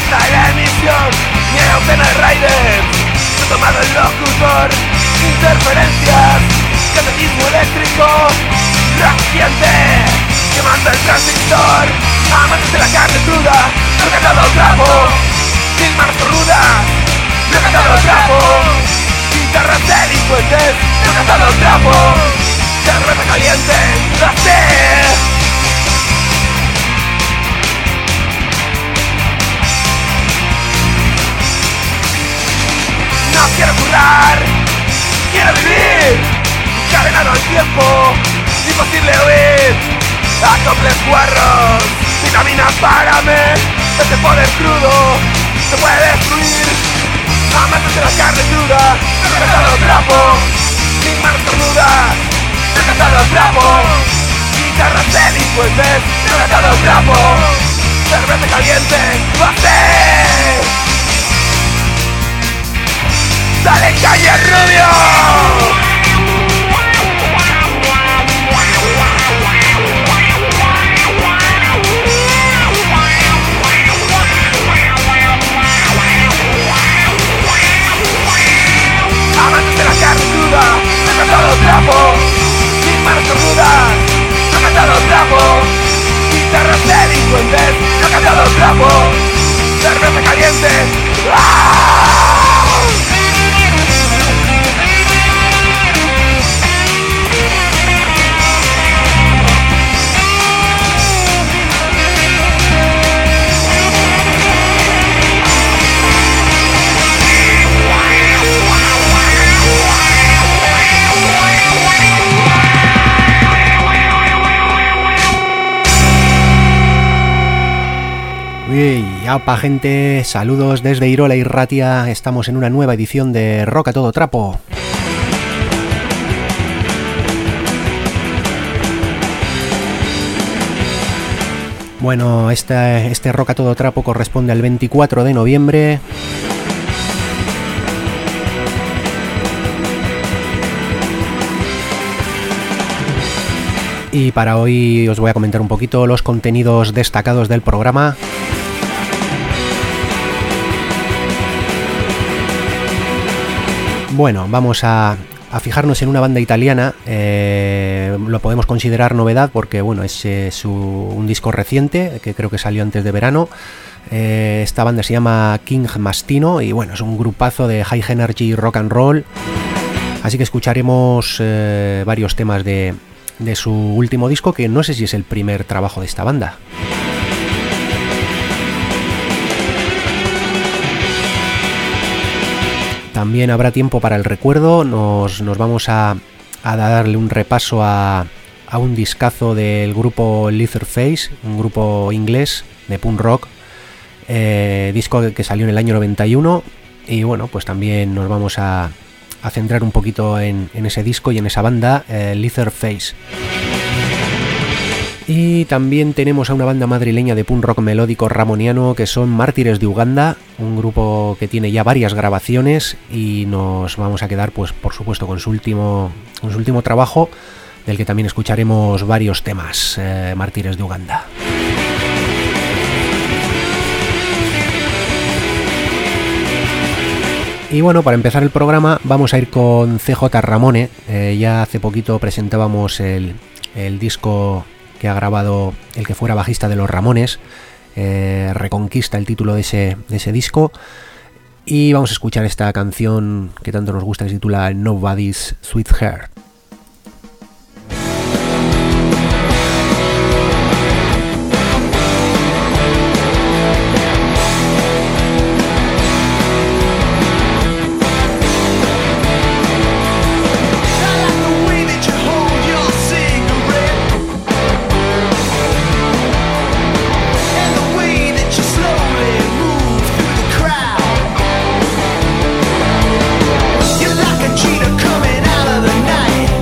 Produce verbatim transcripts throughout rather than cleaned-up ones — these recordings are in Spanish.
hasta la emisión. Ni a docena de raiders se ha tomado el locutor. Interferencias, catetismo eléctrico, reciente, quemando el transistor. Amantes de la carne cruda, no he cantado trapo. Sin manos rudas, no he cantado trapo. Guitarras delincuentes, no he cantado trapo. Cerveza caliente, la sé. No quiero currar, quiero vivir, cadenado al tiempo, imposible huir. Acoples guarros, vitamina págame, este poder crudo se puede destruir. Amantes de la carne cruda, no he cantado trapo. Sin manos cornudas, no he cantado trapo. Guitarras delincuentes, no he cantado trapo. Cerveza caliente, lo hace. ¡Dale calle Rubio! Amantes de la carne cruda, no he cantado trapo. Sin manos cornudas, no he cantado trapo. Guitarras delincuentes, no he cantado trapo. Cerveza caliente, ¡ah! Y apa gente, saludos desde Irola y Ratia, estamos en una nueva edición de Rock a todo trapo. Bueno, este, este Rock a todo trapo corresponde al veinticuatro de noviembre. Y para hoy os voy a comentar un poquito los contenidos destacados del programa. Bueno, vamos a, a fijarnos en una banda italiana, eh, lo podemos considerar novedad porque bueno, es, es un disco reciente que creo que salió antes de verano. Eh, esta banda se llama King Mastino y bueno, es un grupazo de high energy rock and roll, así que escucharemos eh, varios temas de, de su último disco, que no sé si es el primer trabajo de esta banda. También habrá tiempo para el recuerdo, nos, nos vamos a, a darle un repaso a, a un discazo del grupo Leatherface, un grupo inglés de punk rock, eh, disco que salió en el año noventa y uno, y bueno, pues también nos vamos a, a centrar un poquito en, en ese disco y en esa banda, eh, Leatherface. Y también tenemos a una banda madrileña de punk rock melódico ramoniano que son Mártires de Uganda, un grupo que tiene ya varias grabaciones y nos vamos a quedar pues por supuesto con su último, con su último trabajo, del que también escucharemos varios temas, eh, Mártires de Uganda. Y bueno, para empezar el programa vamos a ir con C J Ramone. Eh, ya hace poquito presentábamos el, el disco que ha grabado el que fuera bajista de los Ramones, eh, Reconquista, el título de ese, de ese disco, y vamos a escuchar esta canción que tanto nos gusta, que se titula Nobody's Sweetheart. Cheetah coming out of the night.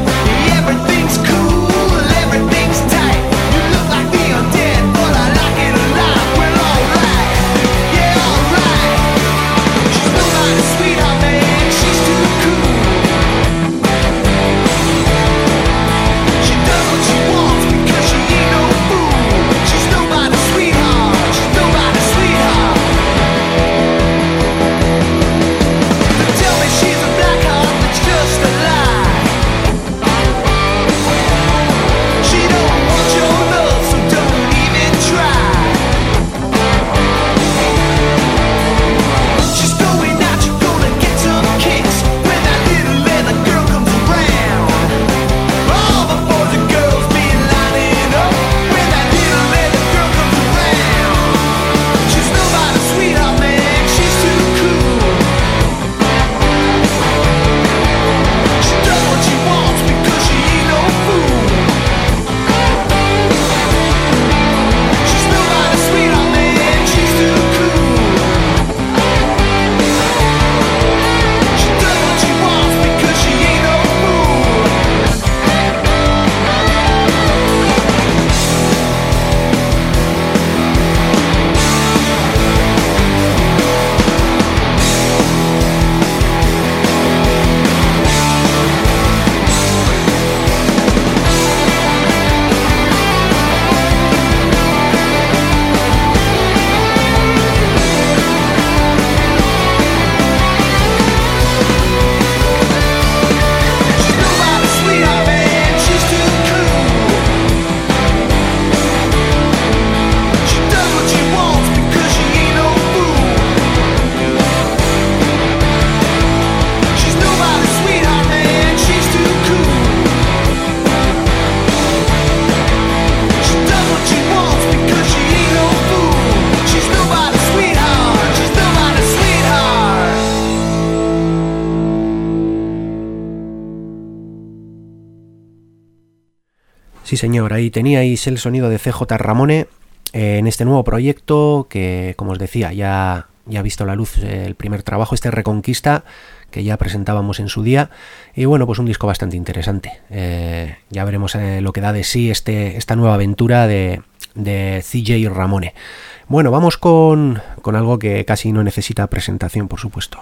Sí señor, ahí teníais el sonido de C J Ramone eh, en este nuevo proyecto que, como os decía, ya, ya ha visto la luz eh, el primer trabajo, este Reconquista, que ya presentábamos en su día, y bueno, pues un disco bastante interesante. Eh, ya veremos eh, lo que da de sí este, esta nueva aventura de, de C J Ramone. Bueno, vamos con, con algo que casi no necesita presentación, por supuesto.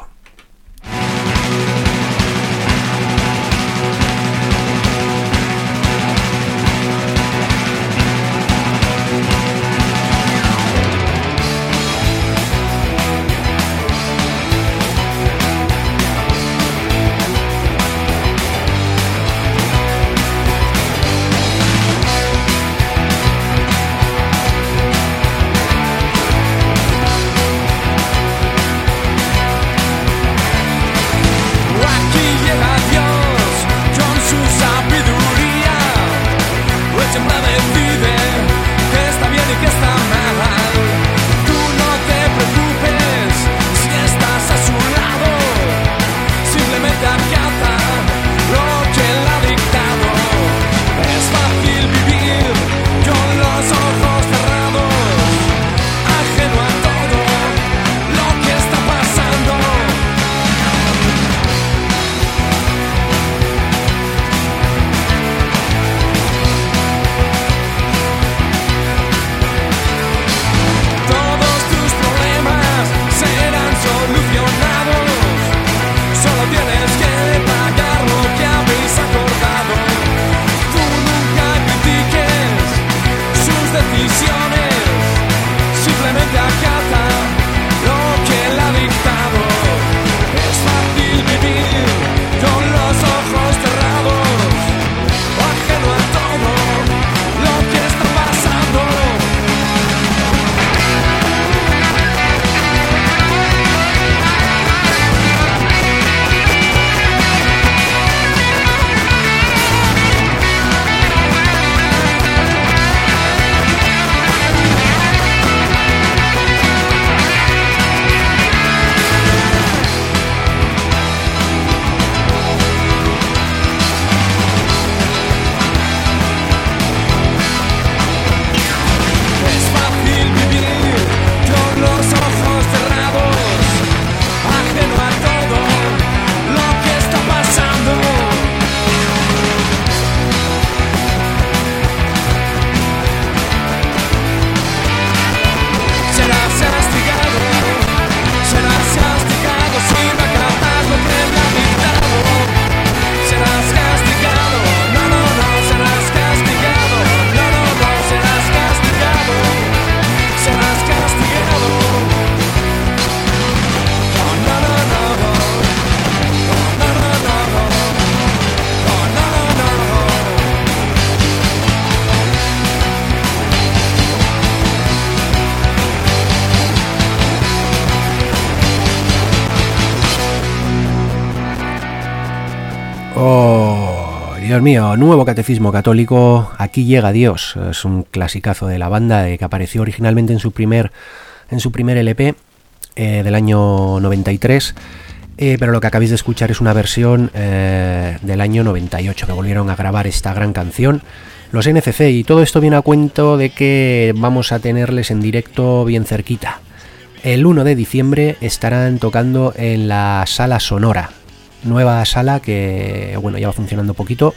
Oh, Dios mío, nuevo catecismo católico, Aquí llega Dios. Es un clasicazo de la banda eh, que apareció originalmente en su primer, en su primer L P eh, del año noventa y tres, eh, pero lo que acabáis de escuchar es una versión eh, del año noventa y ocho, que volvieron a grabar esta gran canción los N F C, y todo esto viene a cuento de que vamos a tenerles en directo bien cerquita. El uno de diciembre estarán tocando en la Sala Sonora, nueva sala que, bueno, ya va funcionando poquito.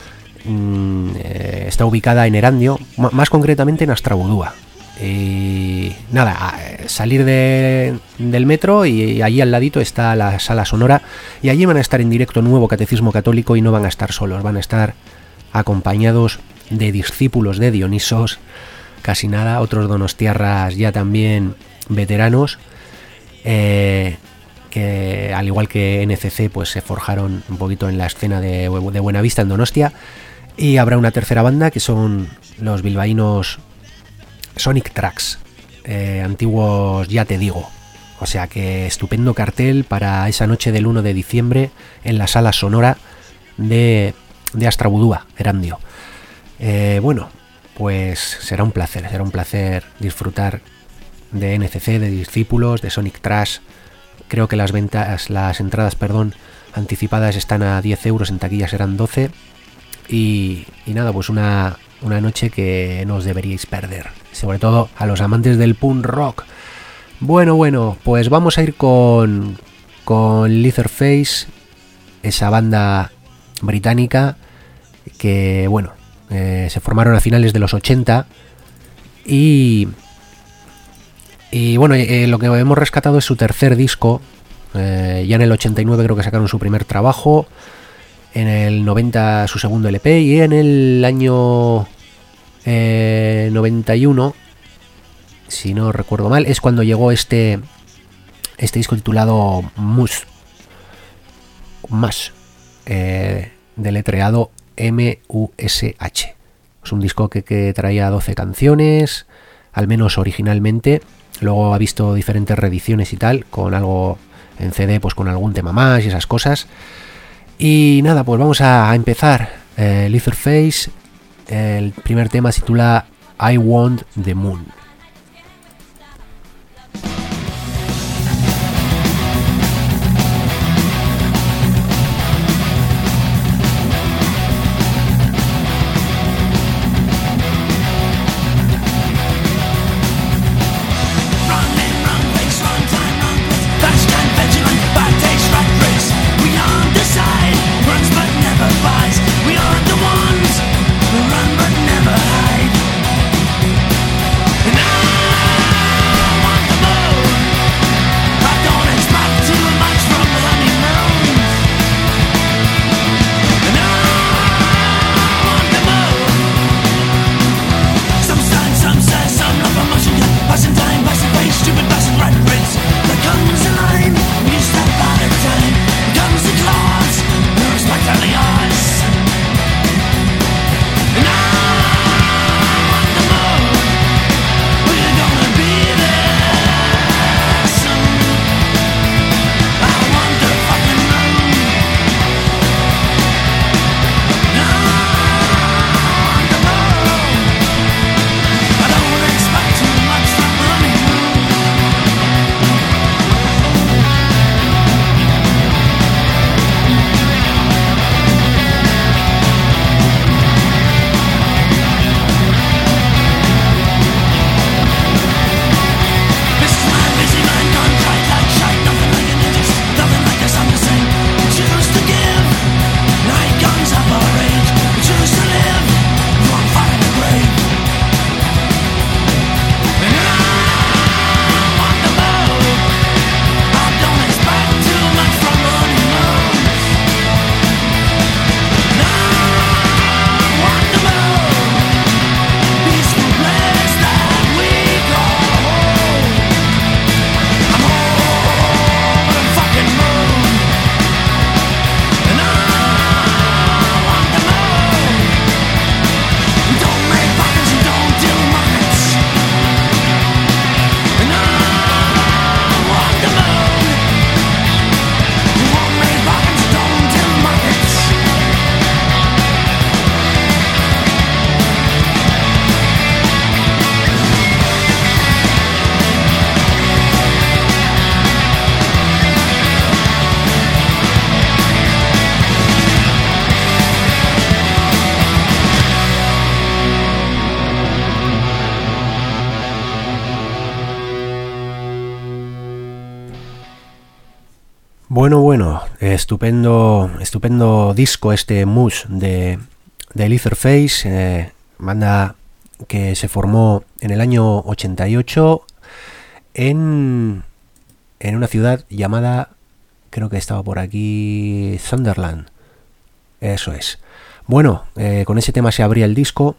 Mm, eh, está ubicada en Erandio, m- más concretamente en Astrabudúa. Y nada, salir de, del metro y allí al ladito está la Sala Sonora, y allí van a estar en directo nuevo catecismo católico, y no van a estar solos, van a estar acompañados de discípulos de Dionisos, casi nada, otros donostiarras ya también veteranos, eh, que al igual que N C C pues se forjaron un poquito en la escena de, de Buenavista en Donostia. Y habrá una tercera banda que son los bilbaínos Sonic Tracks, eh, antiguos Ya Te Digo. O sea que estupendo cartel para esa noche del uno de diciembre en la Sala Sonora de, de Astrabudúa, Erandio. Eh, bueno, pues será un placer, será un placer disfrutar de N C C, de discípulos, de Sonic Trash. Creo que las ventas, las entradas, perdón, anticipadas están a diez euros, en taquillas eran doce. Y, y nada, pues una, una noche que no os deberíais perder, sobre todo a los amantes del punk rock. Bueno, bueno, pues vamos a ir con, con Leatherface, esa banda británica que, bueno, eh, se formaron a finales de los ochenta y, y bueno, eh, lo que hemos rescatado es su tercer disco. Eh, ya en el ochenta y nueve creo que sacaron su primer trabajo, en el noventa su segundo L P y en el año eh, noventa y uno, si no recuerdo mal, es cuando llegó este este disco titulado Mush, Mush, eh, deletreado M U S H. Es un disco que, que traía doce canciones, al menos originalmente. Luego ha visto diferentes reediciones y tal, con algo en C D, pues con algún tema más y esas cosas. Y nada, pues vamos a empezar. eh, Leatherface, el primer tema se titula I Want the Moon. Bueno, bueno, estupendo, estupendo disco este Mush de, de Leatherface, eh, banda que se formó en el año ochenta y ocho en, en una ciudad llamada, creo que estaba por aquí, Sunderland. Eso es. Bueno, eh, con ese tema se abría el disco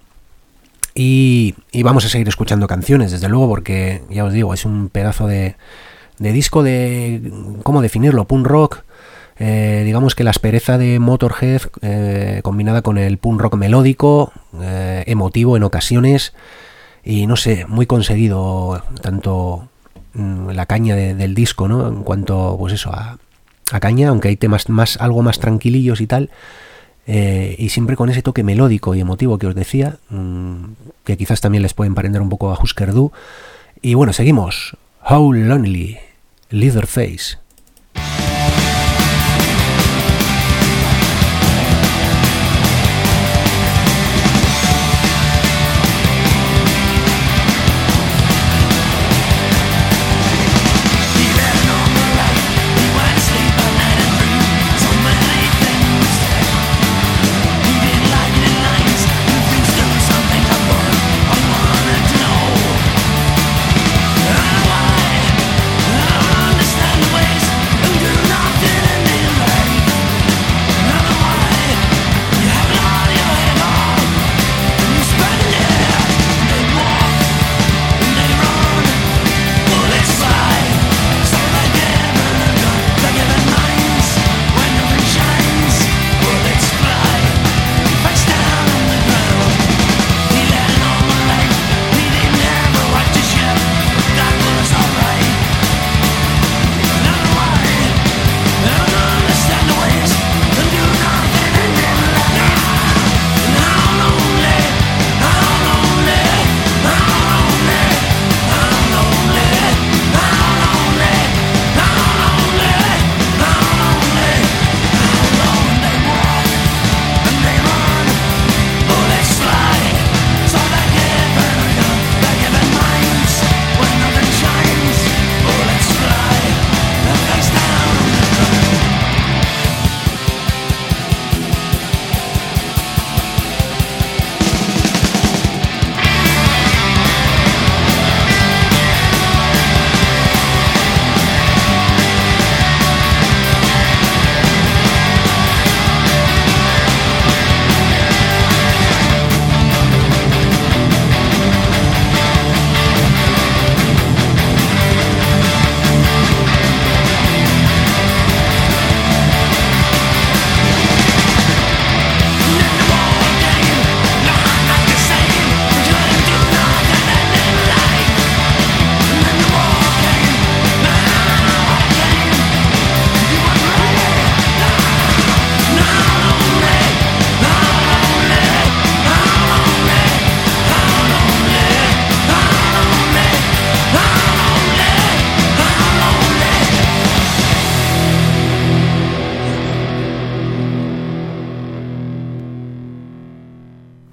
y, y vamos a seguir escuchando canciones, desde luego, porque ya os digo, es un pedazo de... de disco de, ¿cómo definirlo? Punk rock, eh, digamos que la aspereza de Motorhead eh, combinada con el punk rock melódico, eh, emotivo en ocasiones y no sé, muy conseguido tanto mm, la caña de, del disco, ¿no? En cuanto, pues eso, a, a caña, aunque hay temas más, algo más tranquilillos y tal, eh, y siempre con ese toque melódico y emotivo que os decía, mmm, que quizás también les puede emparentar un poco a Husker Du. Y bueno, seguimos. How Lonely, Leatherface.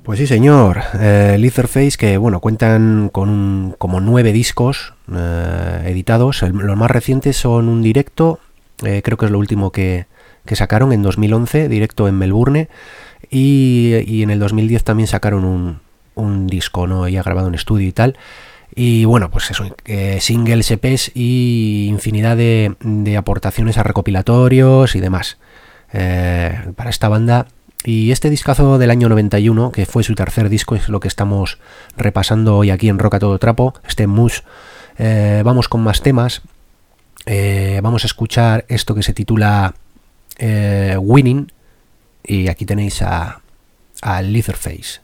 Pues sí, señor. Eh, Leatherface, que bueno, cuentan con un, como nueve discos eh, editados. El, los más recientes son un directo, eh, creo que es lo último que, que sacaron en dos mil once, directo en Melbourne, y, y en el dos mil diez también sacaron un, un disco, ¿no? Ya grabado en estudio y tal. Y bueno, pues eso, eh, singles, E Pes y infinidad de, de aportaciones a recopilatorios y demás eh, para esta banda. Y este discazo del año noventa y uno, que fue su tercer disco, es lo que estamos repasando hoy aquí en Rock a Todo Trapo, este Mush. Eh, vamos con más temas. Eh, vamos a escuchar esto que se titula eh, Winning. Y aquí tenéis a, a Leatherface.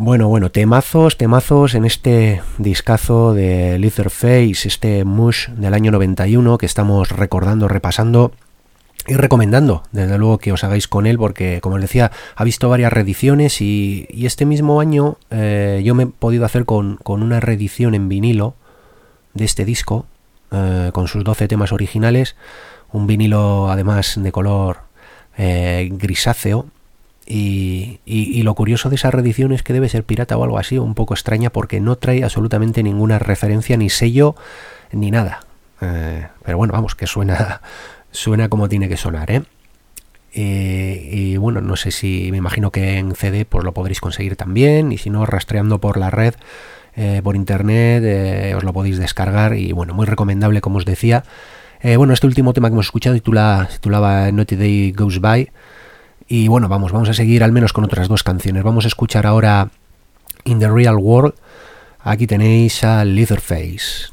Bueno, bueno, temazos, temazos en este discazo de Leatherface, este Mush del año noventa y uno que estamos recordando, repasando y recomendando, desde luego, que os hagáis con él, porque, como os decía, ha visto varias reediciones y, y este mismo año eh, yo me he podido hacer con, con una reedición en vinilo de este disco, eh, con sus doce temas originales, un vinilo además de color eh, grisáceo. Y, y, y lo curioso de esa reedición es que debe ser pirata o algo así, un poco extraña, porque no trae absolutamente ninguna referencia, ni sello, ni nada. Eh, pero bueno, vamos, que suena suena como tiene que sonar, ¿eh? Y, y bueno, no sé si, me imagino que en C D pues lo podréis conseguir también, y si no, rastreando por la red, eh, por internet, eh, os lo podéis descargar. Y bueno, muy recomendable, como os decía. Eh, bueno, este último tema que hemos escuchado titula, titulaba Not a Day Goes By. Y bueno, vamos, vamos a seguir al menos con otras dos canciones. Vamos a escuchar ahora In the Real World. Aquí tenéis a Leatherface.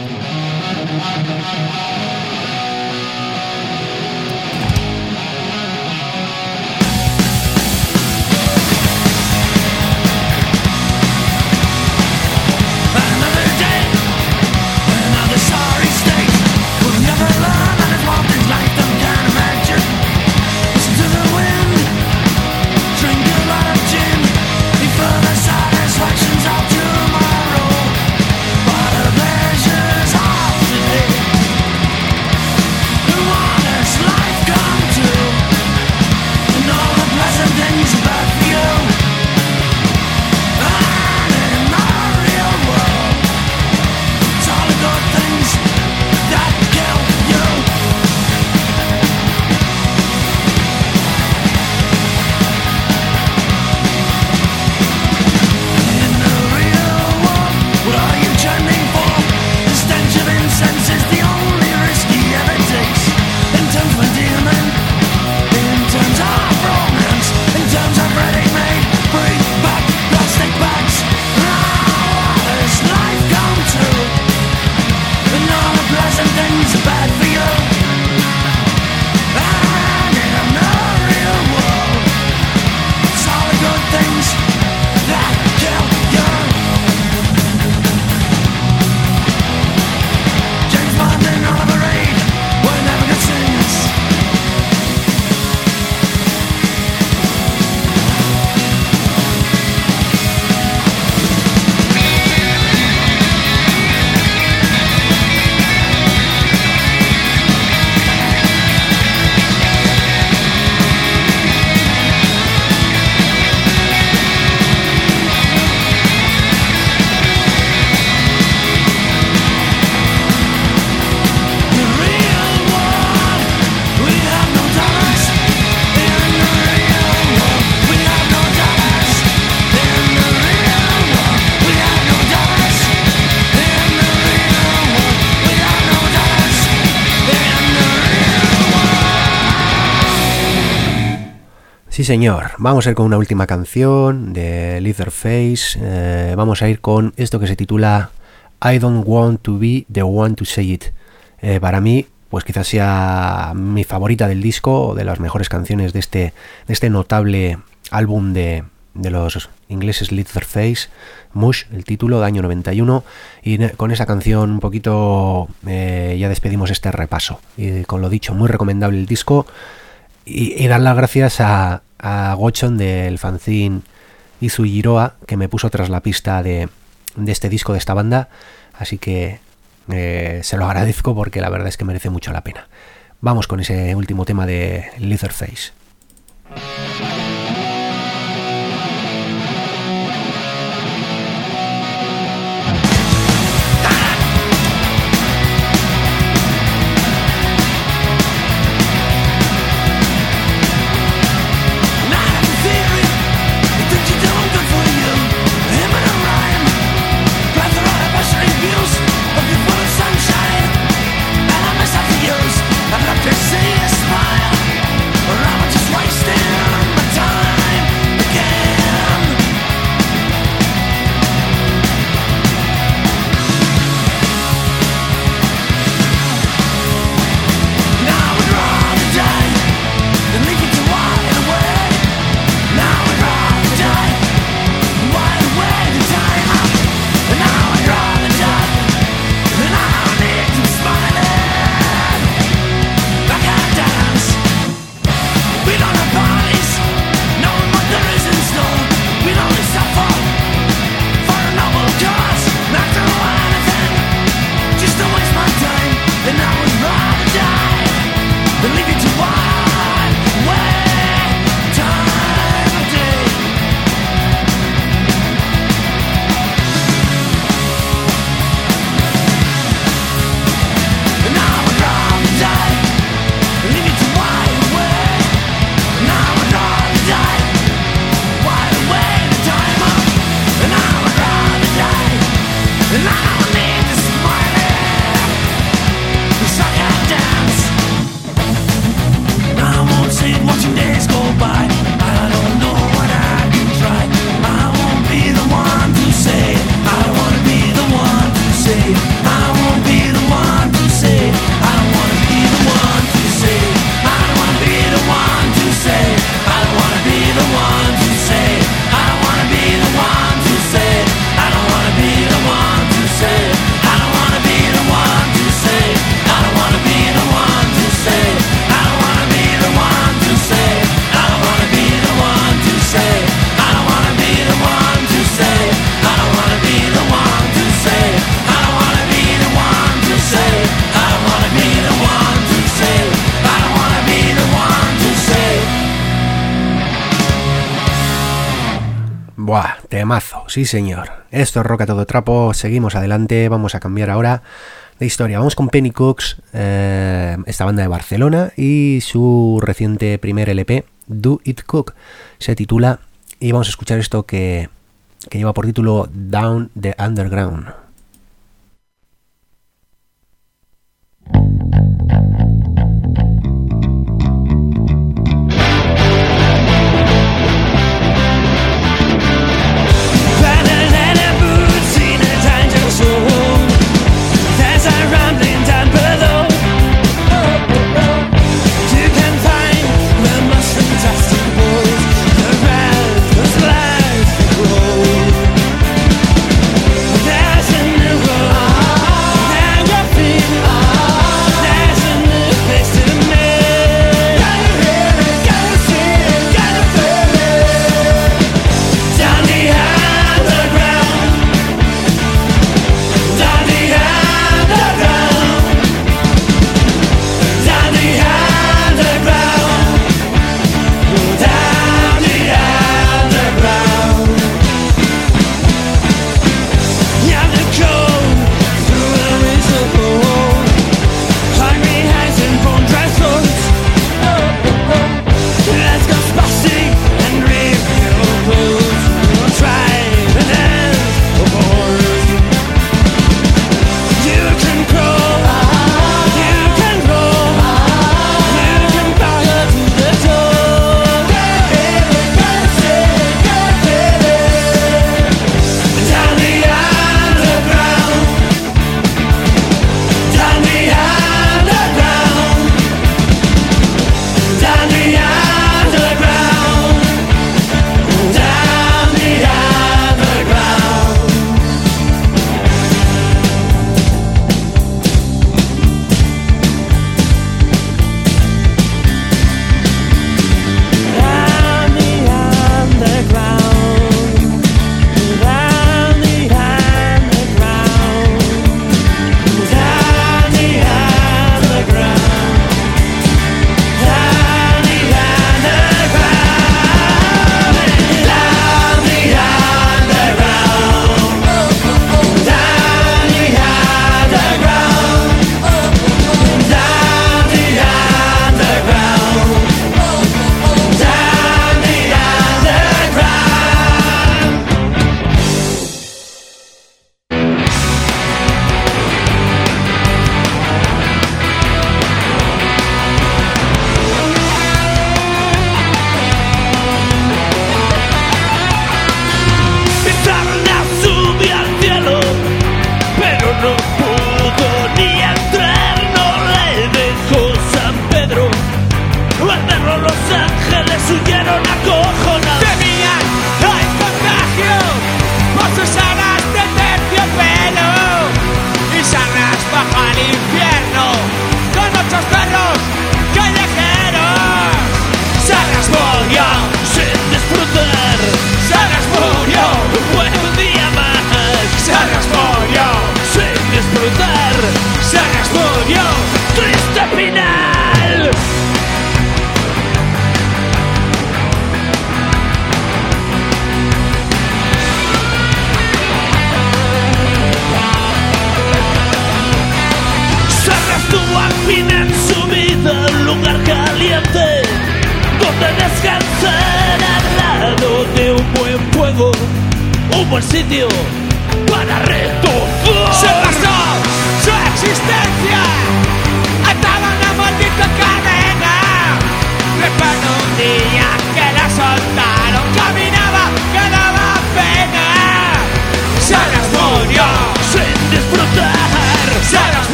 Sí, señor. Vamos a ir con una última canción de Leatherface. Eh, vamos a ir con esto que se titula I Don't Want to Be the One to Say It. Eh, para mí, pues quizás sea mi favorita del disco, o de las mejores canciones de este, de este notable álbum de, de los ingleses Leatherface, Mush, el título, de año noventa y uno. Y con esa canción un poquito eh, ya despedimos este repaso. Y con lo dicho, muy recomendable el disco. Y, y dar las gracias a, a Gochon del fanzine Izujiroa, que me puso tras la pista de, de este disco, de esta banda. Así que eh, se lo agradezco, porque la verdad es que merece mucho la pena. Vamos con ese último tema de Leatherface. See a smile around Temazo, sí señor. Esto es Rock a todo trapo, seguimos adelante, vamos a cambiar ahora de historia. Vamos con Pennycooks, eh, esta banda de Barcelona, y su reciente primer L P, Do It Cook, se titula, y vamos a escuchar esto que, que lleva por título Down the Underground.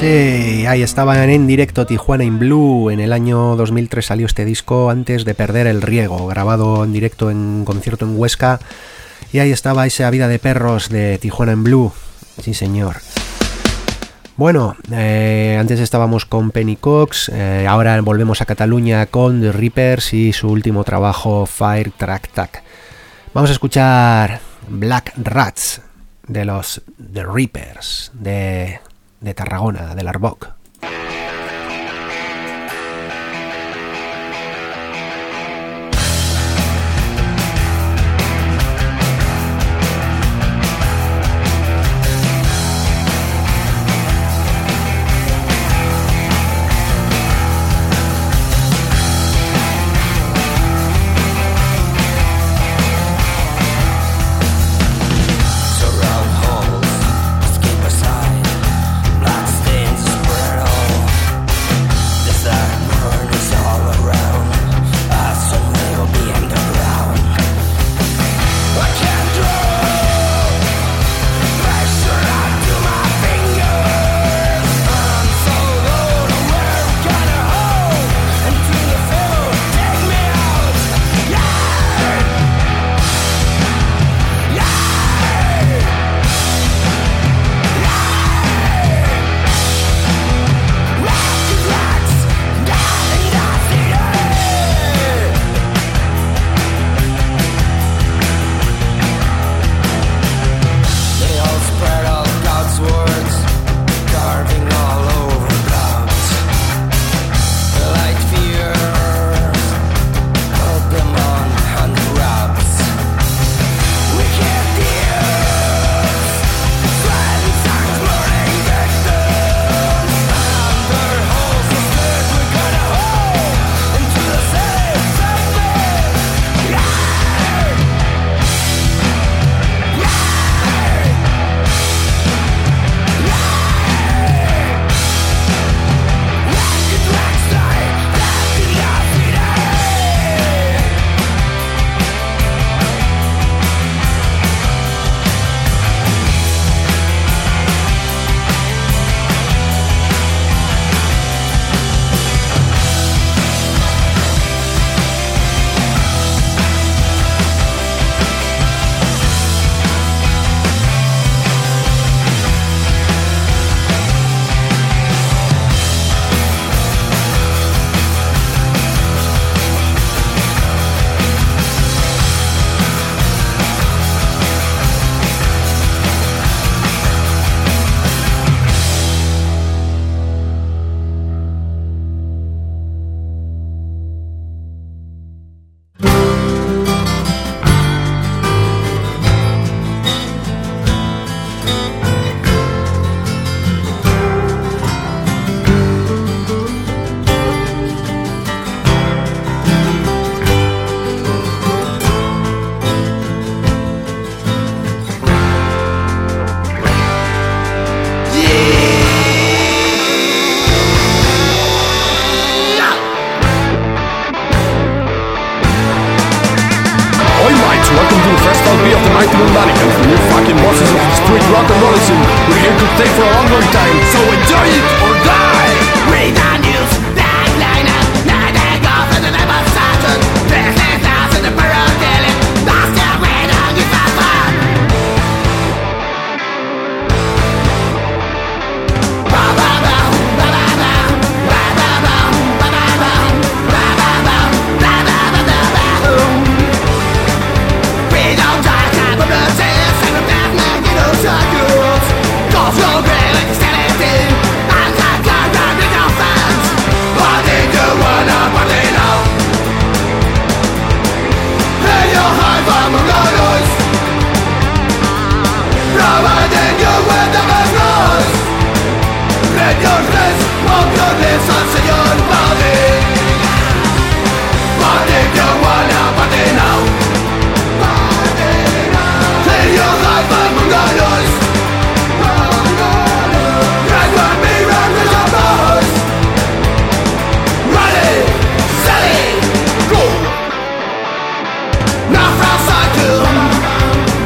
Sí, ahí estaban en directo Tijuana in Blue. En el año dos mil tres salió este disco Antes de perder el riego, grabado en directo en un concierto en Huesca. Y ahí estaba esa Vida de perros de Tijuana in Blue. Sí, señor. Bueno, eh, antes estábamos con Penny Cox, eh, ahora volvemos a Cataluña con The Reapers y su último trabajo Fire Track Tack. Vamos a escuchar Black Rats de los The Reapers de, de Tarragona, del Arboc.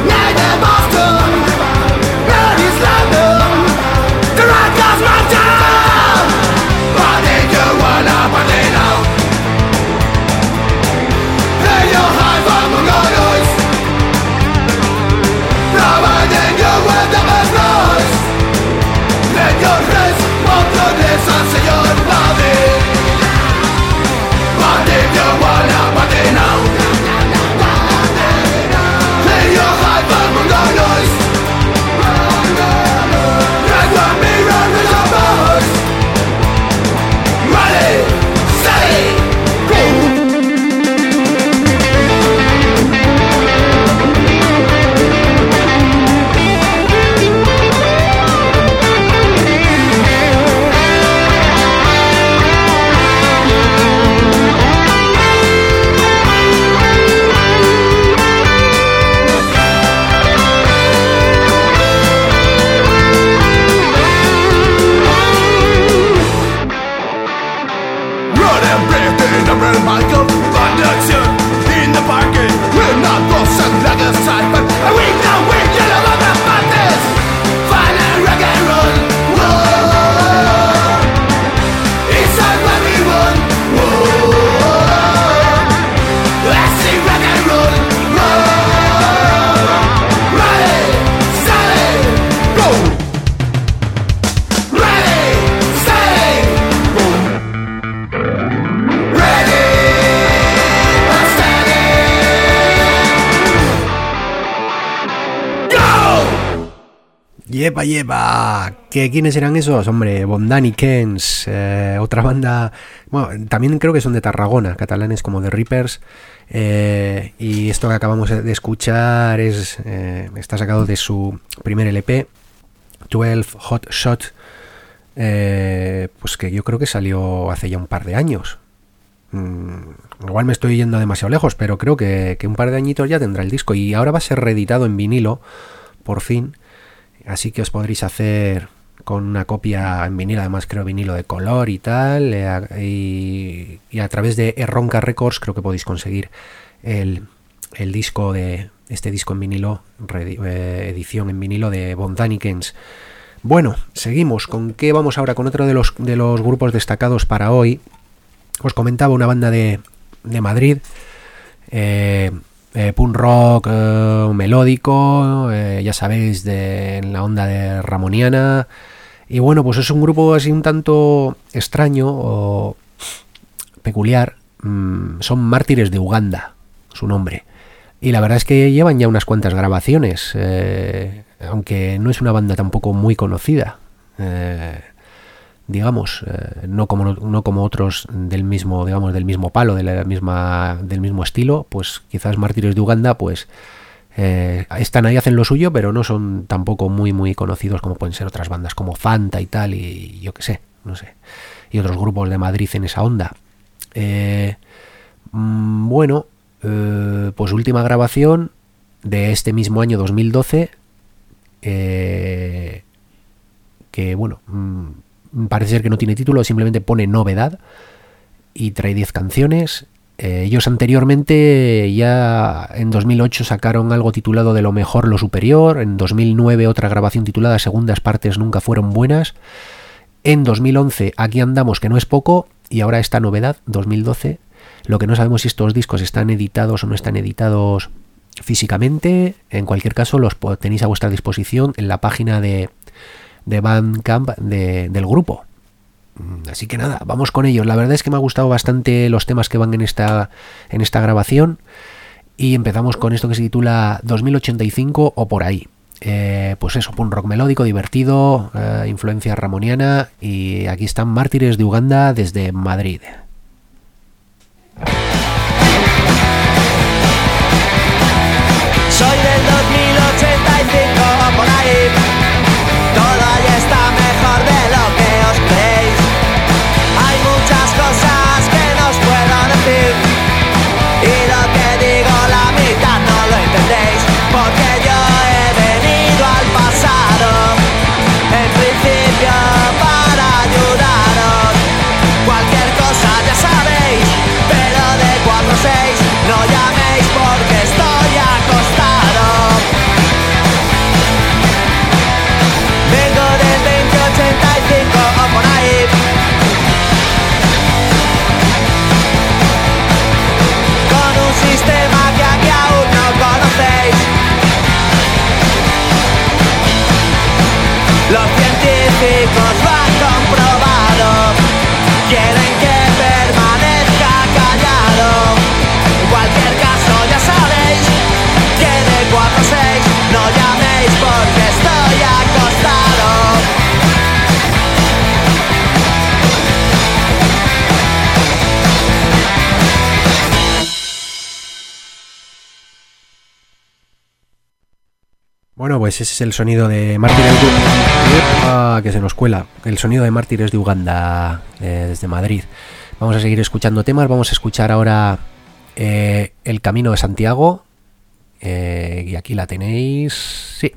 Boston, Mary's London, the rock goes my time. Yepa, yepa. ¿Qué, ¿Quiénes eran esos? Hombre, Bondani Kens, eh, otra banda, bueno, también creo que son de Tarragona, catalanes como The Reapers, eh, y esto que acabamos de escuchar es eh, está sacado de su primer L P, doce Hot Shot, eh, pues que yo creo que salió hace ya un par de años. Mm, igual me estoy yendo demasiado lejos, pero creo que, que un par de añitos ya tendrá el disco, y ahora va a ser reeditado en vinilo, por fin. Así que os podréis hacer con una copia en vinilo, además creo vinilo de color y tal, eh, y, y a través de Erronca Records creo que podéis conseguir el, el disco de este disco en vinilo, re, eh, edición en vinilo de Bondani Kens. Bueno, seguimos. ¿Con qué vamos ahora? Con otro de los, de los grupos destacados para hoy. Os comentaba una banda de, de Madrid, eh, Eh, punk rock eh, melódico, eh, ya sabéis, de en la onda de ramoniana, y bueno, pues es un grupo así un tanto extraño o peculiar. Mm, son Mártires de Uganda, su nombre, y la verdad es que llevan ya unas cuantas grabaciones, eh, aunque no es una banda tampoco muy conocida, eh, digamos, eh, no como no como otros del mismo, digamos, del mismo palo, de la misma del mismo estilo. Pues quizás Mártires de Uganda pues eh, están ahí, hacen lo suyo, pero no son tampoco muy muy conocidos como pueden ser otras bandas como Fanta y tal, y yo qué sé, no sé, y otros grupos de Madrid en esa onda. Eh, mm, bueno, eh, pues última grabación de este mismo año dos mil doce, eh, que bueno, mm, parece ser que no tiene título, simplemente pone novedad, y trae diez canciones. Eh, ellos anteriormente, ya en dos mil ocho, sacaron algo titulado De lo mejor, lo superior. En dos mil nueve otra grabación titulada Segundas partes nunca fueron buenas. En dos mil once Aquí andamos, que no es poco. Y ahora esta novedad, dos mil doce. Lo que no sabemos si estos discos están editados o no están editados físicamente. En cualquier caso, los tenéis a vuestra disposición en la página de de Bandcamp de, del grupo. Así que nada, vamos con ellos. La verdad es que me ha gustado bastante los temas que van en esta en esta grabación, y empezamos con esto que se titula dos mil ochenta y cinco o por ahí. Eh, pues eso, punk rock melódico, divertido, eh, influencia ramoniana, y aquí están Mártires de Uganda desde Madrid. Soy del dos mil ochenta y cinco o por ahí. Todo ahí está mejor de lo que os creéis. Hay muchas cosas que no os puedo decir, y lo que digo la mitad no lo entendéis, porque yo he venido al pasado, en principio para ayudaros. Cualquier cosa ya sabéis, pero de cuatro a seis no llaméis porque estoy acostado. Vengo del veinte ochenta y cinco o por ahí. Con un sistema que aquí aún no conocéis. Los científicos lo han comprobado. Quieren que permanezca callado. En cualquier caso ya sabéis que de cuatro a seis no llaméis porque estoy acostado. Bueno, pues ese es el sonido de Mártires de Uganda, que se nos cuela, el sonido de Mártires de Uganda, eh, desde Madrid. Vamos a seguir escuchando temas. Vamos a escuchar ahora eh, El Camino de Santiago, eh, y aquí la tenéis, sí.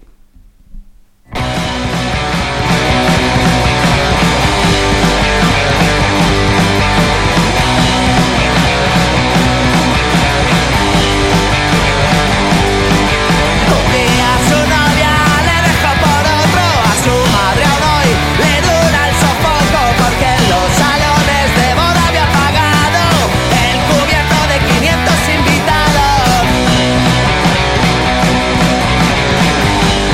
Invitados.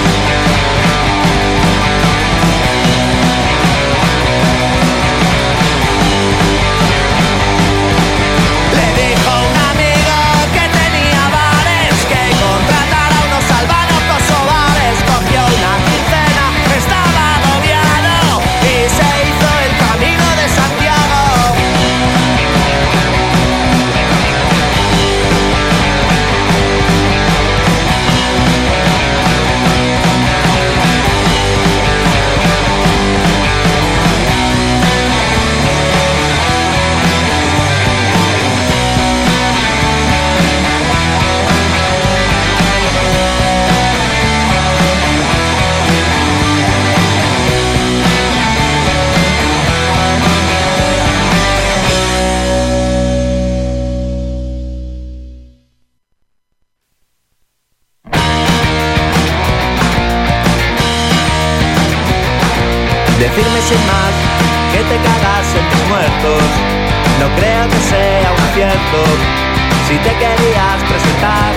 Decirme sin más que te cagas en tus muertos. No creo que sea un acierto. Si te querías presentar,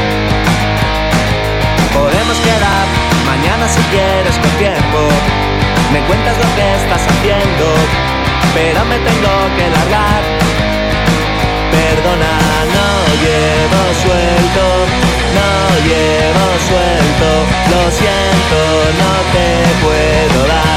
podemos quedar mañana si quieres con tiempo. Me cuentas lo que estás haciendo, pero me tengo que largar. Perdona, no llevo suelto, no llevo suelto. Lo siento, no te puedo dar.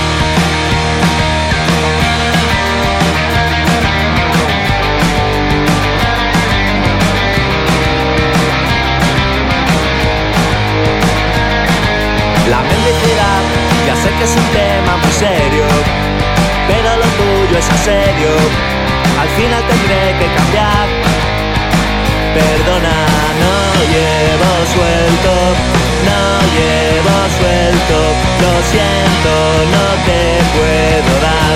La mendicidad, ya sé que es un tema muy serio, pero lo tuyo es a serio. Al final tendré que cambiar. Perdona, no llevo suelto, no llevo suelto. Lo siento, no te puedo dar.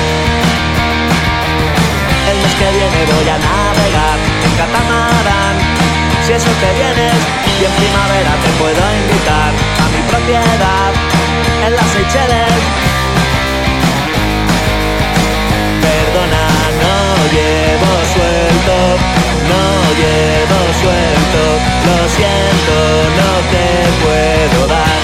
El mes que viene voy a navegar en catamarán. Si eso te vienes, y en primavera te puedo invitar a mi propiedad en las Seychelles. Perdona, no llevo suelto, no llevo suelto. Lo siento, no te puedo dar.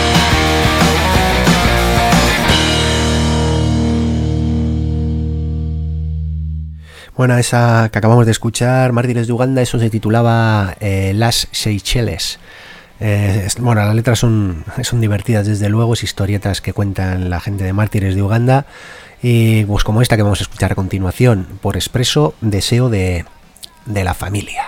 Bueno, esa que acabamos de escuchar, Mártires de Uganda, eso se titulaba eh, Las Seychelles. Eh, es, bueno, las letras son, son divertidas, desde luego, es historietas que cuentan la gente de Mártires de Uganda. Y pues como esta que vamos a escuchar a continuación, por expreso deseo de, de la familia.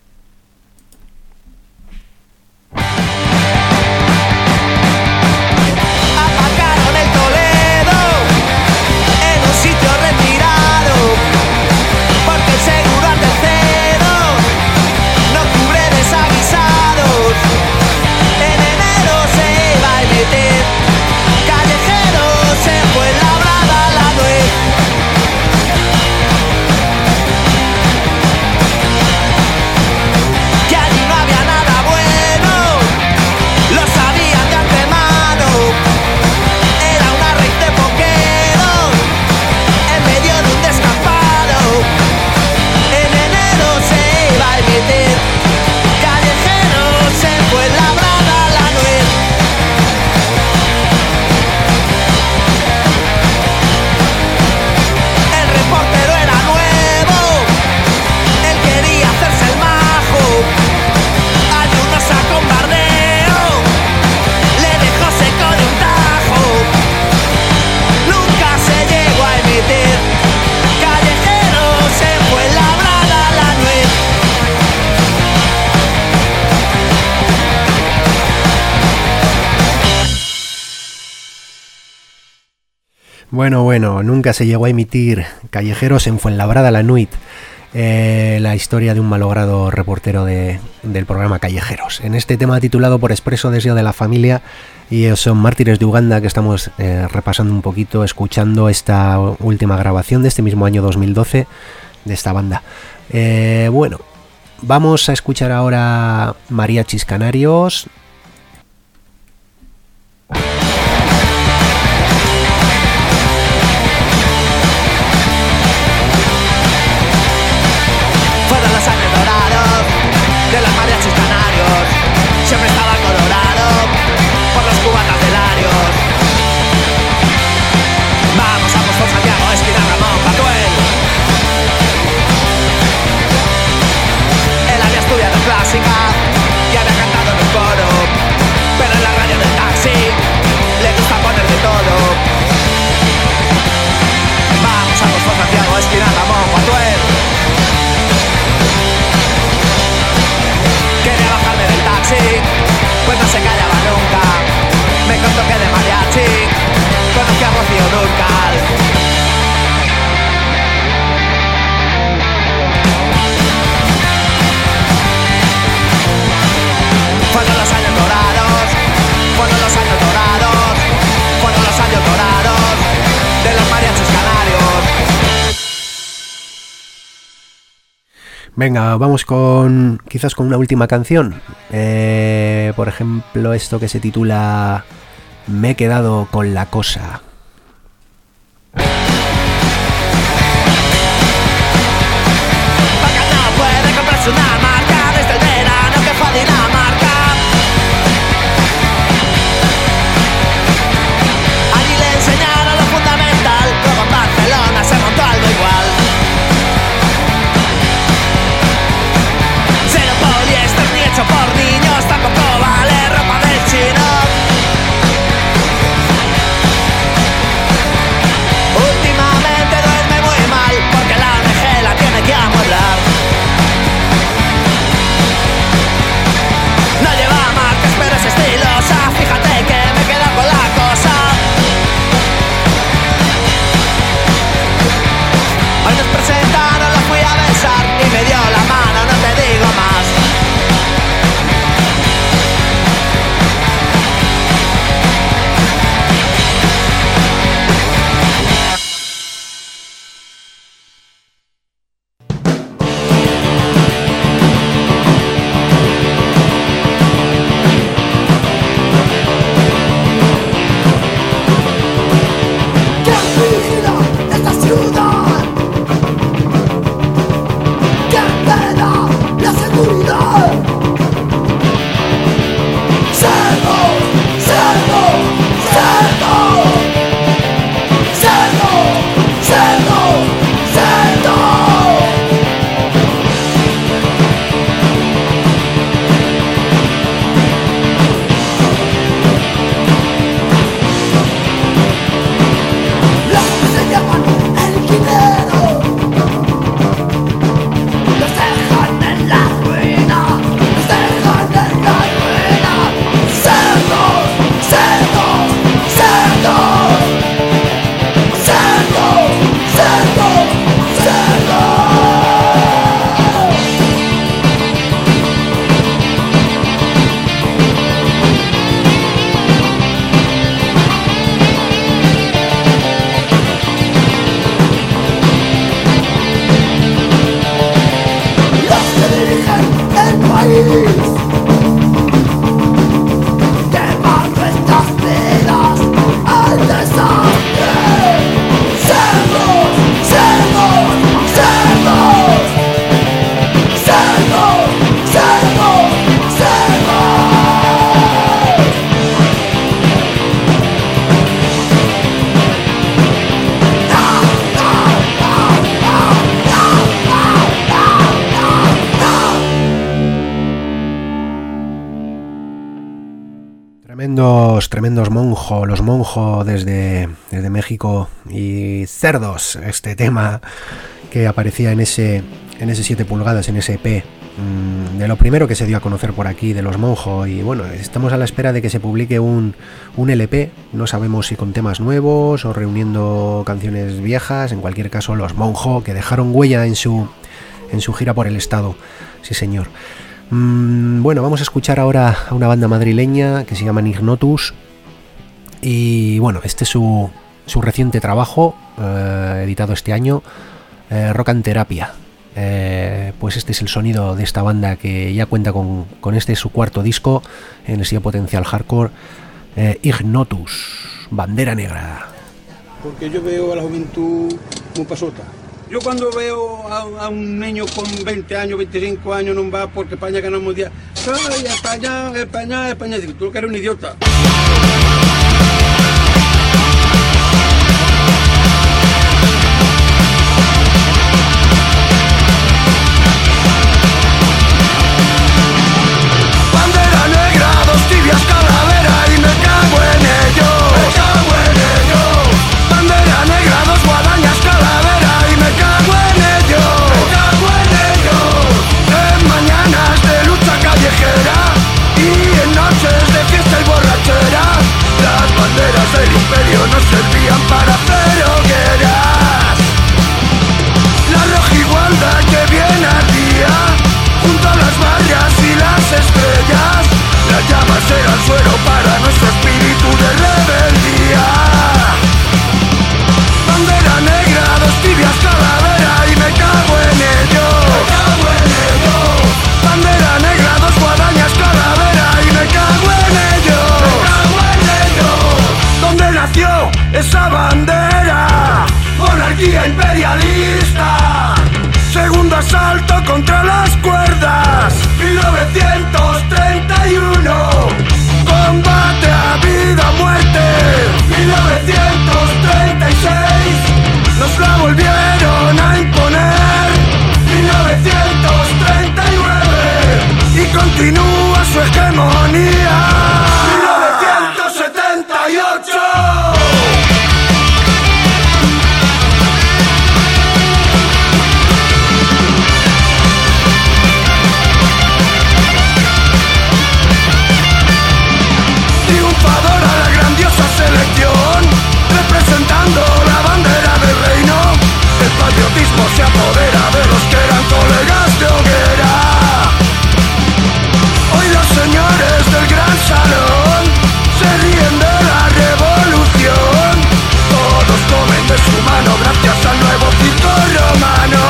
Aparcaron el Toledo en un sitio retirado, porque el seguro al tercero no cubre desavisados. En enero se iba a emitir Callejero, se fue labrada la nuez. Que allí no había nada bueno, lo sabían de antemano. Era una red de poqueros en medio de un descampado. En enero se iba a emitir Callejero, se fue labrada la nuez. El reportero era nuevo, él quería hacerse el majo. Hay uno sacó un bardeo, le dejó seco de un tajo. Nunca se llegó a emitir Callejero, se fue labrada la nuez. Bueno, bueno, nunca se llegó a emitir Callejeros en Fuenlabrada la Nuit, eh, la historia de un malogrado reportero de, del programa Callejeros. En este tema titulado Por expreso deseo de la familia, y ellos son Mártires de Uganda, que estamos eh, repasando un poquito, escuchando esta última grabación de este mismo año dos mil doce de esta banda. Eh, bueno, vamos a escuchar ahora Mariachis Canarios. Fueron los años dorados de los mariachis canarios. Siempre estaba colorado por los cubatas de Larios. Vamos a Apóstol Santiago, esquina Ramón Patuel. Él había estudiado clásica y había cantado en un coro, pero en la radio del taxi le gusta poner de todo. Vamos a Apóstol Santiago, esquina Ramón Patuel. Quería bajarme del taxi, pues no se callaba nunca. Me contó que de mariachi conocí a Rocío Dúrcal. Fueron los años dorados, fueron los años dorados, fueron los años dorados de los mariachis canarios. Venga, vamos con quizás con una última canción. Eh, por ejemplo, esto que se titula Me he quedado con la cosa. fue a Dinamarca. Allí le enseñaron lo fundamental, luego en Barcelona se montó algo igual. Cero poliéster ni hecho por niños, tampoco vale ropa del chino. Últimamente duerme muy mal porque la O N G la tiene que amueblar. No lleva marcas pero es estilosa, fíjate que me queda con la cosa. Hoy nos presentaron, la fui a besar y me dio la mano, no te digo más. Tremendos, tremendos monjo, los monjo desde, desde México y Cerdos, este tema que aparecía en ese en ese siete pulgadas, en ese E P, mmm, de lo primero que se dio a conocer por aquí, de los monjo, y bueno, estamos a la espera de que se publique un, un L P, no sabemos si con temas nuevos o reuniendo canciones viejas, en cualquier caso los monjo que dejaron huella en su, en su gira por el estado, sí señor. Bueno, vamos a escuchar ahora a una banda madrileña que se llama Ignotus y bueno, este es su, su reciente trabajo, eh, editado este año, eh, Rock and Terapia. Eh, pues este es el sonido de esta banda que ya cuenta con, con este su cuarto disco en el sello Potencial Hardcore, eh, Ignotus, Bandera Negra. Porque yo veo a la juventud muy pasota. Yo cuando veo a, a un niño con veinte años, veinticinco años, no va porque España ganamos un día. ¡Ay, España, España, España! Digo, tú que eres un idiota. Bandera negra, dos tibias, calavera y me cago en ello. Me cago en ello. Bandera negra, dos guadañas, calavera y me cago en ello. Me cago en ello. En mañanas de lucha callejera y en noches de fiesta y borrachera, las banderas del imperio no servían para hacer hogueras. La roja igualdad que bien ardía junto a las vallas y las estrellas, las llamas eran suero para nuestro espíritu de rebeldía. Bandera negra, dos tibias, calavera y me cago en ello. Me cago en ello. Bandera negra, dos guadañas, calavera y me cago en ello. Me cago en ello. ¿Dónde nació ese hegemonía. mil novecientos setenta y ocho. Triunfadora la grandiosa selección, representando la bandera del reino. El patriotismo se apodera de los que eran colegas de hoguera. Hoy los señores del gran salón se ríen de la revolución. Todos comen de su mano gracias al nuevo circo romano.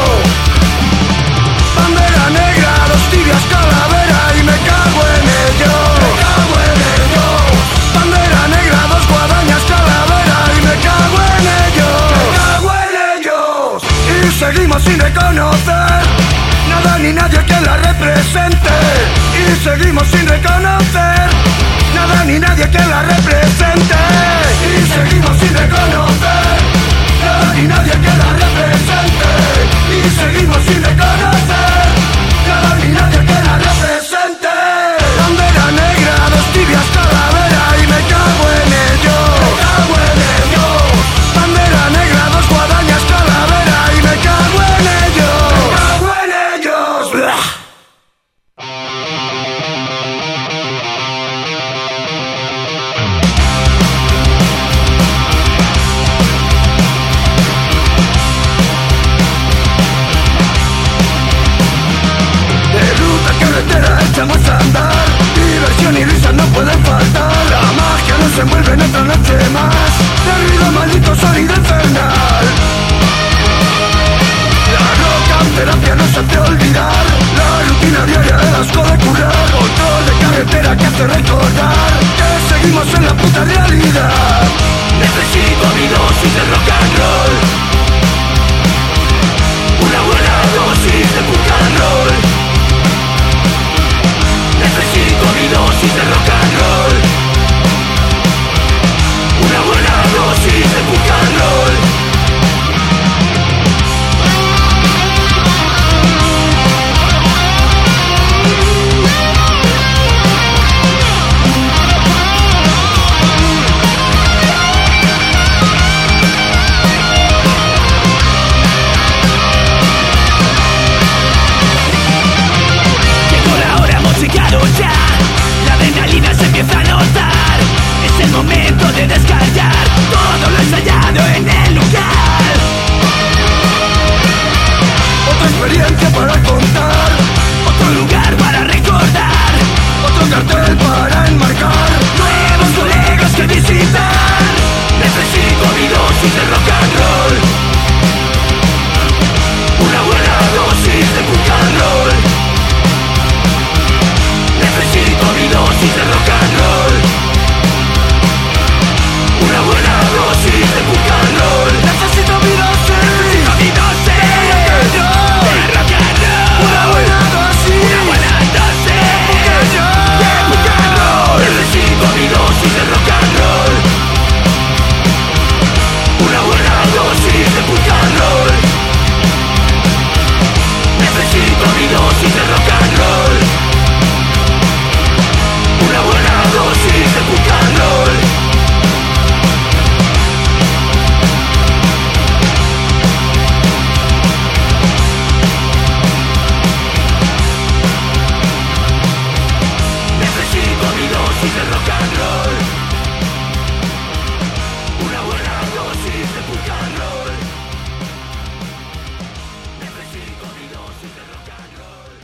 Bandera negra, dos tibias, calavera y me cago en ello. Me cago en ello. Bandera negra, dos guadañas, calavera y me cago en ello. Me cago en ellos. Y seguimos sin reconocer nada ni nadie que la represente. Y seguimos sin reconocer nada ni nadie que la represente. Y seguimos sin reconocer nada ni nadie que la represente. Y seguimos sin reconocer nada ni nadie que la represente. Bandera negra, dos tibias, calavera y me cago en ello. Me cago en ello. Bandera negra, dos guadañas, calavera y me cago en ello. Me cago en ellos. Blah. Echamos a andar, diversión y risas no pueden faltar. La magia nos envuelve en otra noche más de ruido maldito, sonido infernal. La rocanterapia nos hace olvidar la rutina diaria del asco de curar. Control de carretera que hace recordar que seguimos en la puta realidad. Necesito mi dosis de rock and roll, una buena dosis de punk and roll. Necesito mi dosis de rock and roll, una buena dosis de punk and roll. Ya, la adrenalina se empieza a notar. Es el momento de descargar todo lo ensayado en el lugar. Otra experiencia para contar, otro lugar para recordar, otro cartel para enmarcar, nuevos colegas que visitar. Necesito mi dosis de rock and roll, una buena dosis de punk and roll. Necesito mi dosis de rock and roll, una buena dosis de punk and roll. Necesito mi dosis, necesito mi dosis de rock and roll, una buena dosis, una buena dosis de punk and roll. Necesito mi dosis de rock and roll, una buena dosis de punk and roll. Necesito mi dosis de rock and roll, una buena dosis de punk and roll. Necesito mi dosis de rock and roll, una buena dosis de punk and roll. Necesito mi dosis de rock and roll.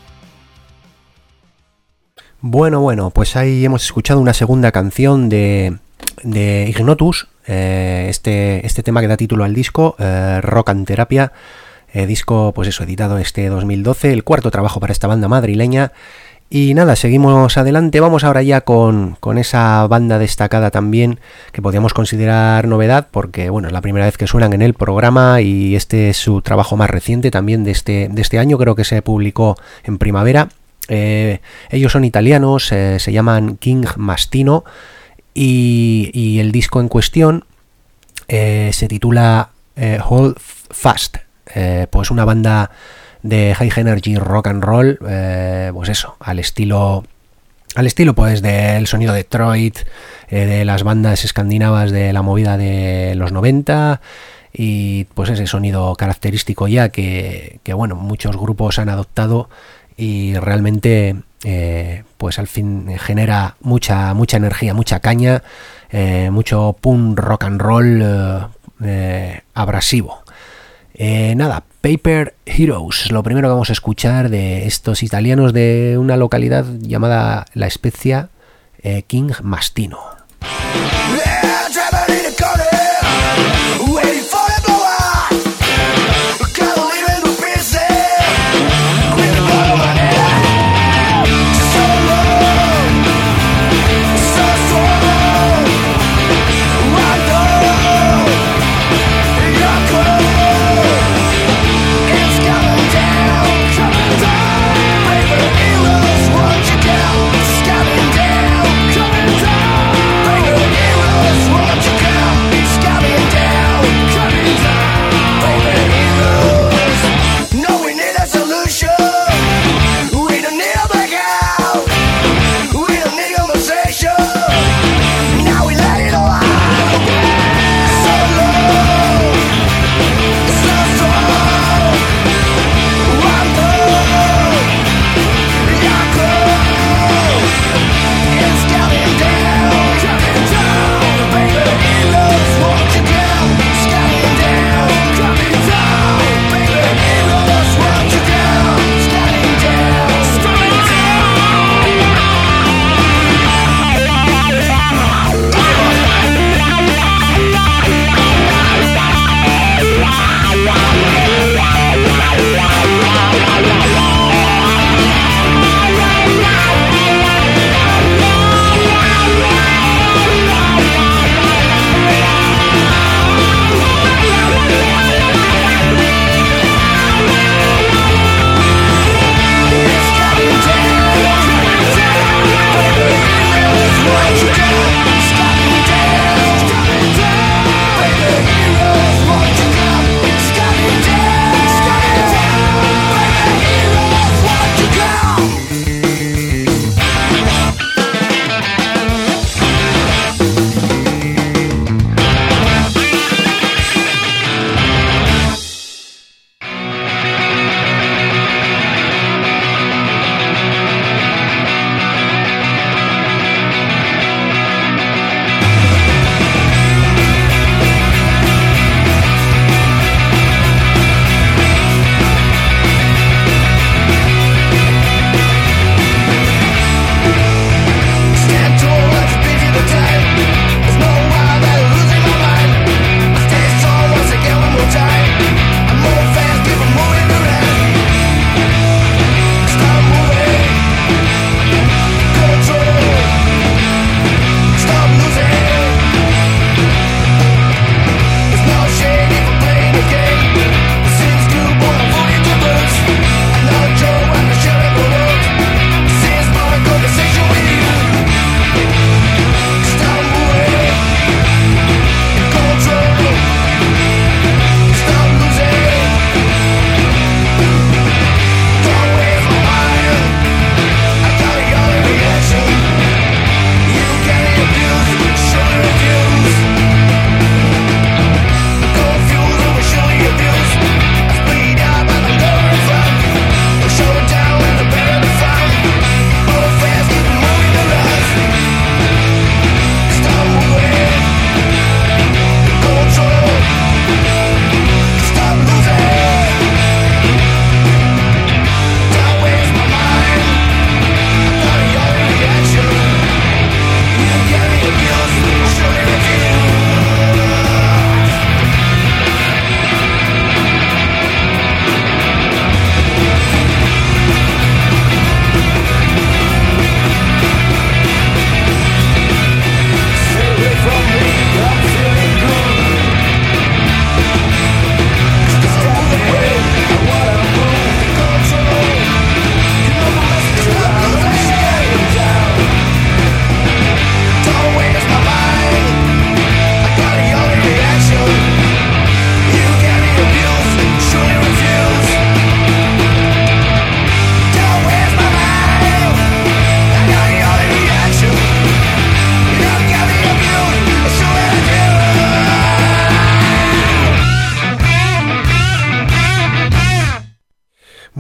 Bueno, bueno, pues ahí hemos escuchado una segunda canción de, de Ignotus, eh, este, este tema que da título al disco, eh, Rocanterapia, eh, disco, pues eso, editado este dos mil doce, el cuarto trabajo para esta banda madrileña. Y nada, seguimos adelante, vamos ahora ya con, con esa banda destacada también, que podríamos considerar novedad, porque bueno, es la primera vez que suenan en el programa y este es su trabajo más reciente también de este, de este año, creo que se publicó en primavera. Eh, ellos son italianos, eh, se llaman King Mastino y, y el disco en cuestión eh, se titula eh, Hold Fast, eh, pues una banda de high energy rock and roll, eh, pues eso, al estilo al estilo pues del sonido de Detroit, eh, de las bandas escandinavas de la movida de los noventa, y pues ese sonido característico ya que, que bueno, muchos grupos han adoptado y realmente eh, pues al fin genera mucha mucha energía, mucha caña, eh, mucho punk rock and roll eh, eh, abrasivo. Eh, nada, Paper Heroes, lo primero que vamos a escuchar de estos italianos de una localidad llamada La Spezia, eh, King Mastino. What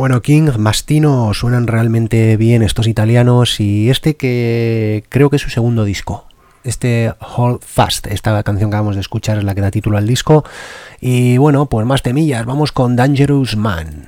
Bueno, King, Mastino, suenan realmente bien estos italianos, y este que creo que es su segundo disco. Este Hold Fast, esta canción que acabamos de escuchar es la que da título al disco. Y bueno, pues más temillas, vamos con Dangerous Man.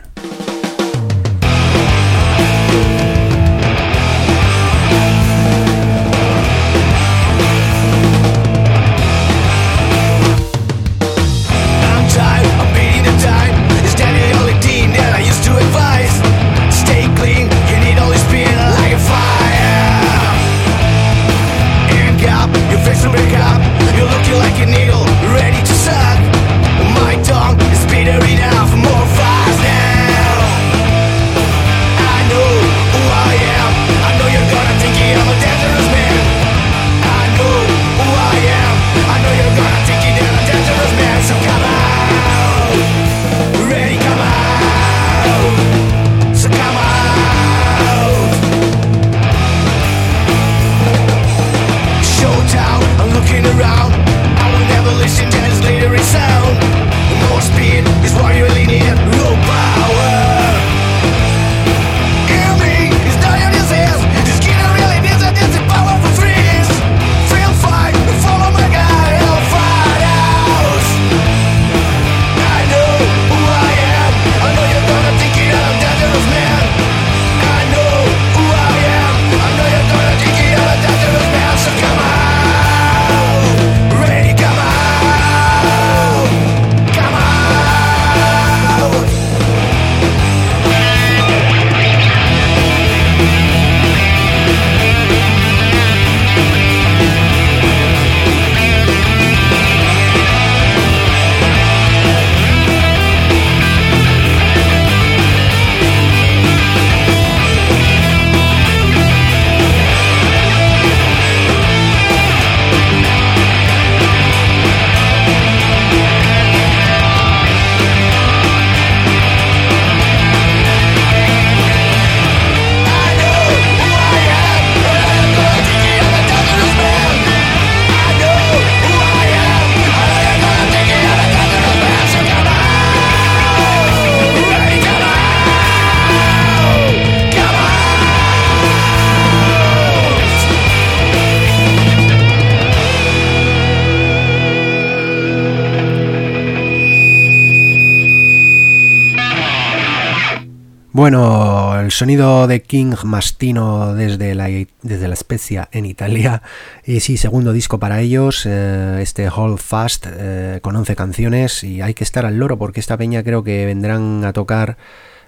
Bueno, el sonido de King Mastino desde la, desde la Spezia en Italia, y sí, segundo disco para ellos, eh, este Hold Fast, eh, con once canciones, y hay que estar al loro porque esta peña creo que vendrán a tocar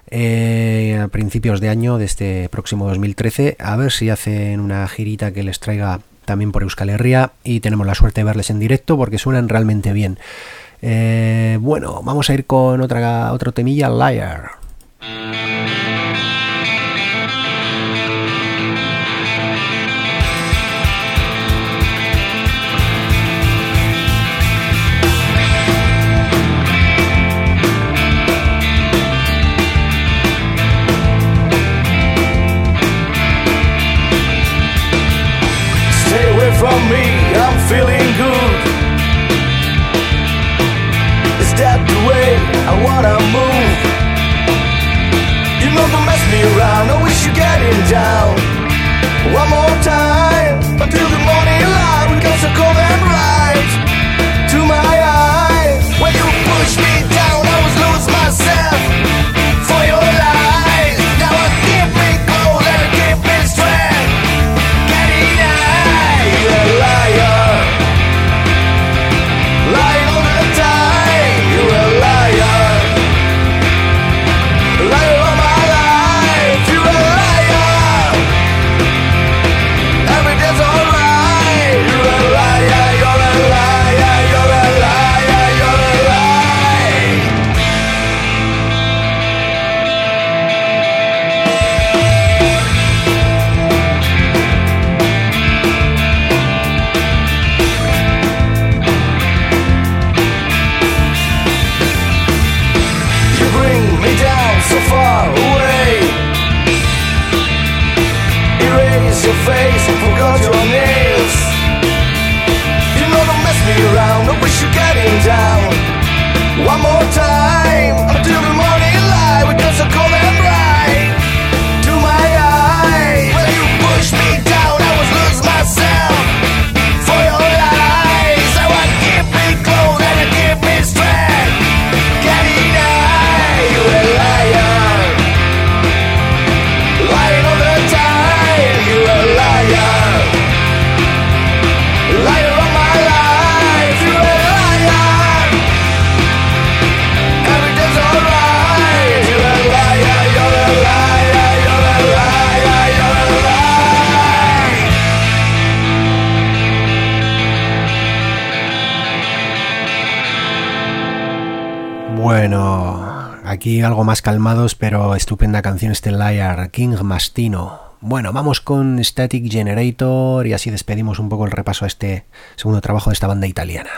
eh, a principios de año de este próximo dos mil trece, a ver si hacen una girita que les traiga también por Euskal Herria y tenemos la suerte de verles en directo porque suenan realmente bien. Eh, bueno, vamos a ir con otra otro temilla, Liar. From me, I'm feeling good. Is that the way I wanna move? You know don't mess me around, I wish you getting down. One more time, until the morning light, we got so cold and bright. To my eyes, when you push me down, I was lose myself for your lies. Now I keep me cold and I keep me strength. Getting high, you're a liar. Lying all the time, you're a liar. Liar all my life, you're a liar. Every day's alright. aquí algo más calmados, pero estupenda canción este Liar, King Mastino. Bueno, vamos con Static Generator y así despedimos un poco el repaso a este segundo trabajo de esta banda italiana.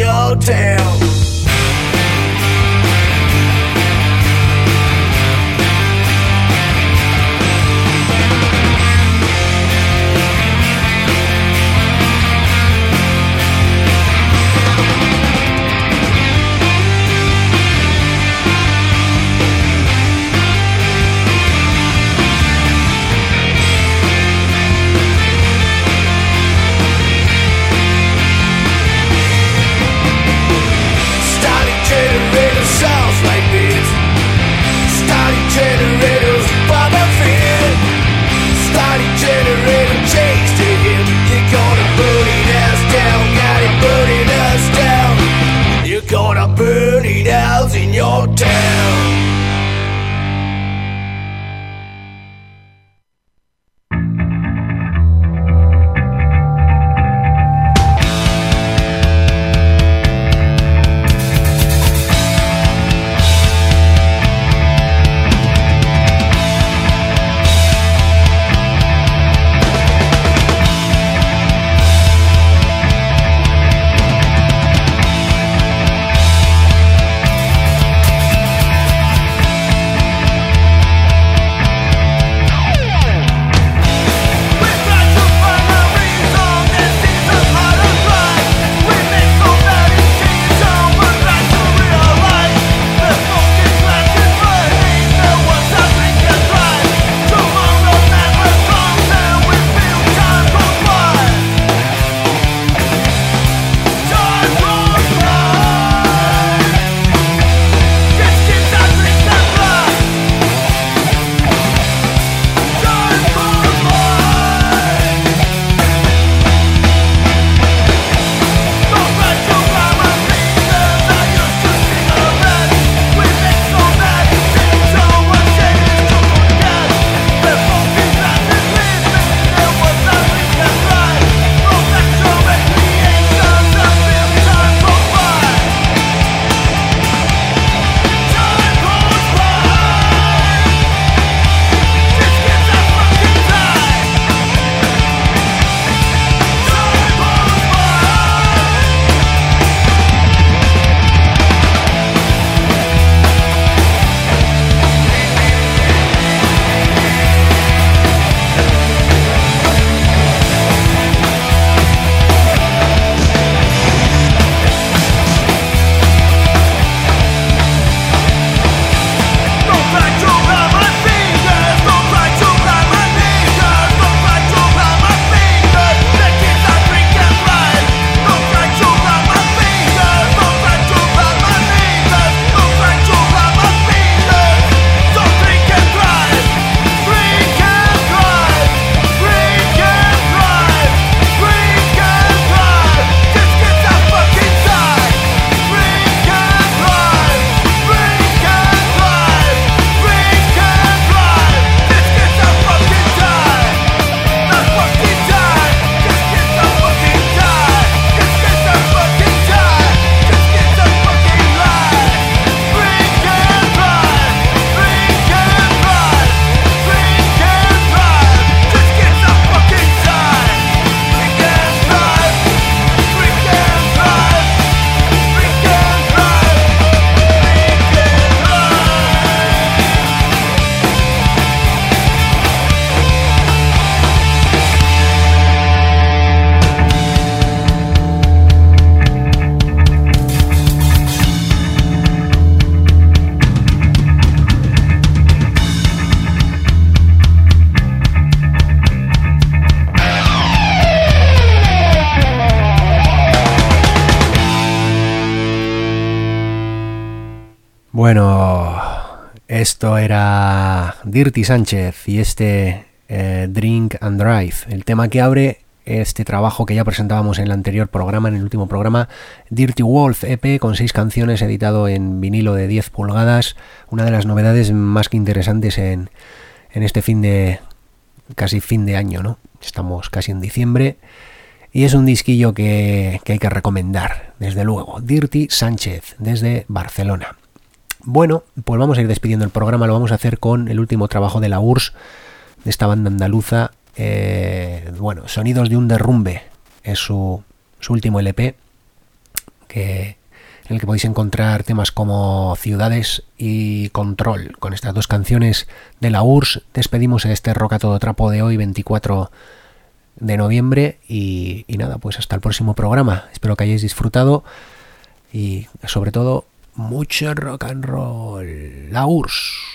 Town. Bueno, esto era Dirty Sánchez y este eh, Drink and Drive, el tema que abre este trabajo que ya presentábamos en el anterior programa, en el último programa, Dirty Wolf E P con seis canciones, editado en vinilo de diez pulgadas, una de las novedades más que interesantes en, en este fin de, casi fin de año, ¿no? Estamos casi en diciembre y es un disquillo que, que hay que recomendar, desde luego, Dirty Sánchez, desde Barcelona. Bueno, pues vamos a ir despidiendo el programa, lo vamos a hacer con el último trabajo de la U R S S, de esta banda andaluza. Eh, bueno, Sonidos de un derrumbe es su, su último L P, que, en el que podéis encontrar temas como Ciudades y Control. Con estas dos canciones de la U R S S despedimos este Rock a todo trapo de hoy, veinticuatro de noviembre, y, y nada, pues hasta el próximo programa. Espero que hayáis disfrutado y sobre todo mucho rock and roll. La U R S S.